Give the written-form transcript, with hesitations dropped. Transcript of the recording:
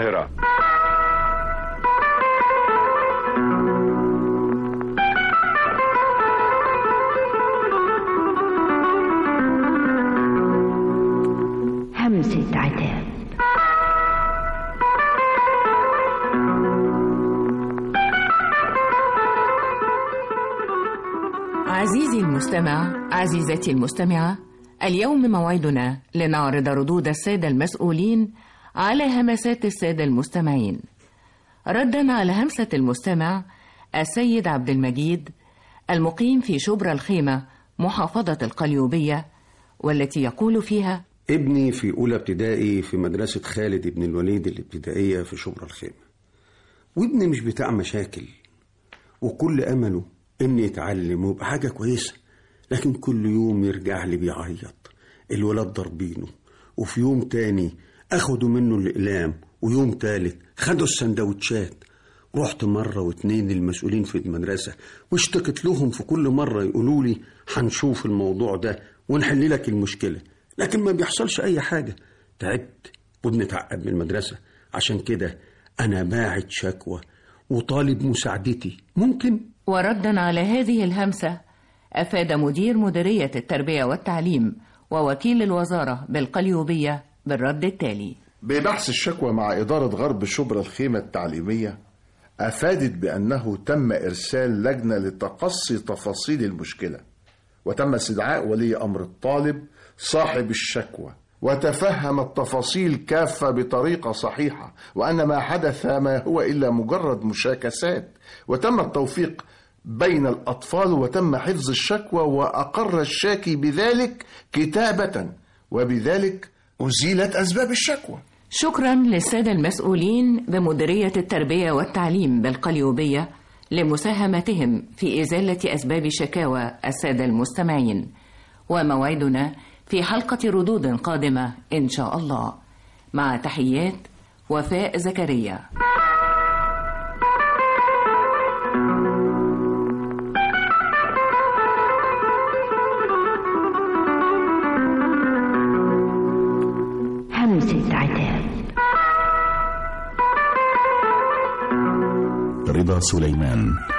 القاهرة. همسة عتاب. عزيزي المستمع، عزيزتي المستمعة، اليوم موعدنا لنعرض ردود السادة المسؤولين على همسات السادة المستمعين. ردا على همسة المستمع السيد عبد المجيد المقيم في شبرا الخيمة محافظة القليوبية، والتي يقول فيها: ابني في أولى ابتدائي في مدرسة خالد بن الوليد الابتدائية في شبرا الخيمة، وابني مش بتاع مشاكل، وكل أمله إني يتعلم ويبقى حاجة كويسة، لكن كل يوم يرجع لي بيعيط، الولاد ضربينه، وفي يوم تاني أخدوا منه الإقلام، ويوم تالت خدوا السندوتشات. رحت مرة واتنين للمسؤولين في المدرسة واشتكت لهم، في كل مرة يقولوا لي هنشوف الموضوع ده ونحل لك المشكلة، لكن ما بيحصلش أي حاجة. تعبت وبنتعقد من المدرسة، عشان كده أنا باعت شكوى وطالب مساعدتي، ممكن؟ وردا على هذه الهمسة أفاد مدير مديرية التربية والتعليم ووكيل الوزارة بالقليوبية بالرد التالي: ببحث الشكوى مع إدارة غرب شبرا الخيمة التعليمية، أفادت بأنه تم إرسال لجنة لتقصي تفاصيل المشكلة، وتم استدعاء ولي أمر الطالب صاحب الشكوى، وتفهم التفاصيل كافة بطريقة صحيحة، وأن ما حدث ما هو إلا مجرد مشاكسات، وتم التوفيق بين الأطفال، وتم حفظ الشكوى، وأقر الشاكي بذلك كتابة، وبذلك أزيلت أسباب الشكوى. شكرا للسادة المسؤولين بمديرية التربية والتعليم بالقليوبية لمساهمتهم في إزالة أسباب شكاوى السادة المستمعين، وموعدنا في حلقة ردود قادمة إن شاء الله. مع تحيات وفاء زكريا. همسة عتاب. رضا سليمان.